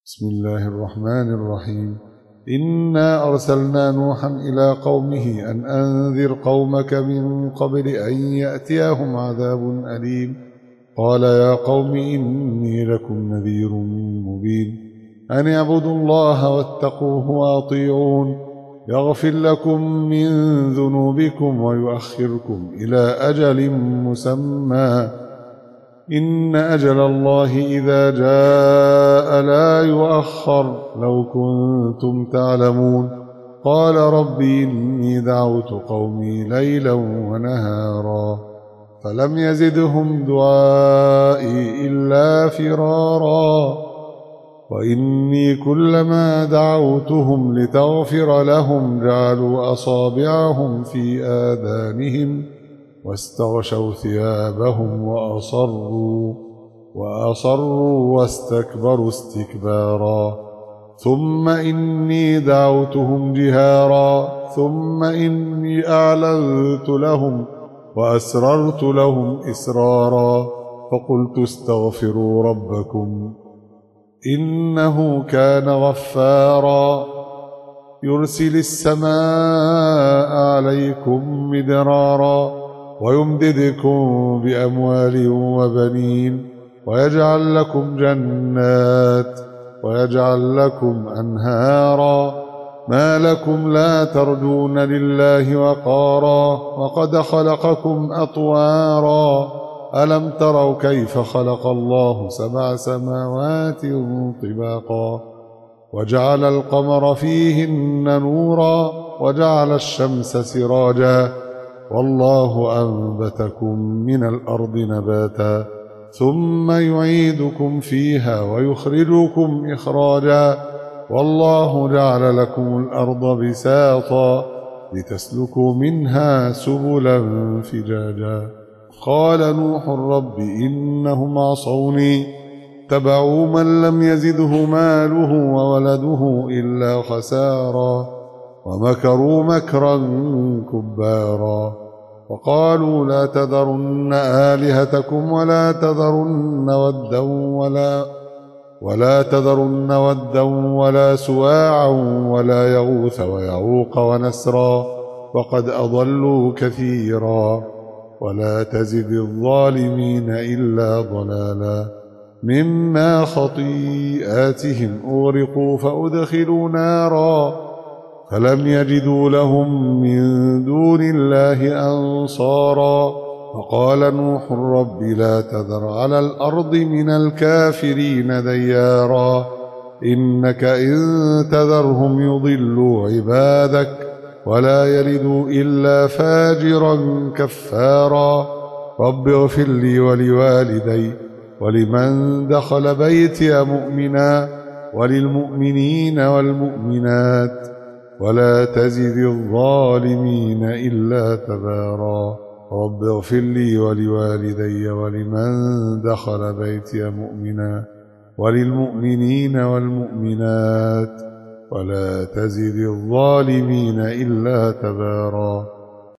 بسم الله الرحمن الرحيم. إنا أرسلنا نوحا إلى قومه أن أنذر قومك من قبل أن يأتيهم عذاب أليم. قال يا قوم إني لكم نذير مبين أن اعبدوا الله واتقوه وأطيعون يغفر لكم من ذنوبكم ويؤخركم إلى أجل مسمى إن أجل الله إذا جاء لا يؤخر لو كنتم تعلمون. قال رب إني دعوت قومي ليلا ونهارا فلم يزدهم دعائي إلا فرارا وإني كلما دعوتهم لتغفر لهم جعلوا أصابعهم في آذانهم واستغشوا ثيابهم وأصروا واستكبروا استكبارا ثم إني دعوتهم جهارا ثم إني أعلنت لهم وأسررت لهم إسرارا فقلت استغفروا ربكم إنه كان غفارا يرسل السماء عليكم مدرارا ويمددكم بأموال وبنين ويجعل لكم جنات ويجعل لكم أنهارا ما لكم لا ترجون لله وقارا وقد خلقكم أطوارا ألم تروا كيف خلق الله 7 سماوات طباقا وجعل القمر فيهن نورا وجعل الشمس سراجا والله أنبتكم من الأرض نباتا ثم يعيدكم فيها ويخرجكم إخراجا والله جعل لكم الأرض بساطا لتسلكوا منها سبلا فجاجا. قال نوح رب إنهم عصوني اتبعوا من لم يزده ماله وولده إلا خسارا ومكروا مكرا كبارا وقالوا لا تذرن آلهتكم ولا تذرن ودا ولا سواعا ولا يغوث ويعوق ونسرا وقد أضلوا كثيرا ولا تزد الظالمين إلا ضلالا مما خطيئاتهم أغرقوا فأدخلوا نارا فلم يجدوا لهم من دون الله أنصارا وقال نوح رب لا تذر على الأرض من الكافرين ديارا إنك إن تذرهم يضلوا عبادك ولا يلدوا إلا فاجرا كفارا رب اغفر لي ولوالدي ولمن دخل بيتي مؤمنا وللمؤمنين والمؤمنات ولا تزد الظالمين إلا تبارا رب اغفر لي ولوالدي ولمن دخل بيتي مؤمنا وللمؤمنين والمؤمنات ولا تزد الظالمين إلا تبارا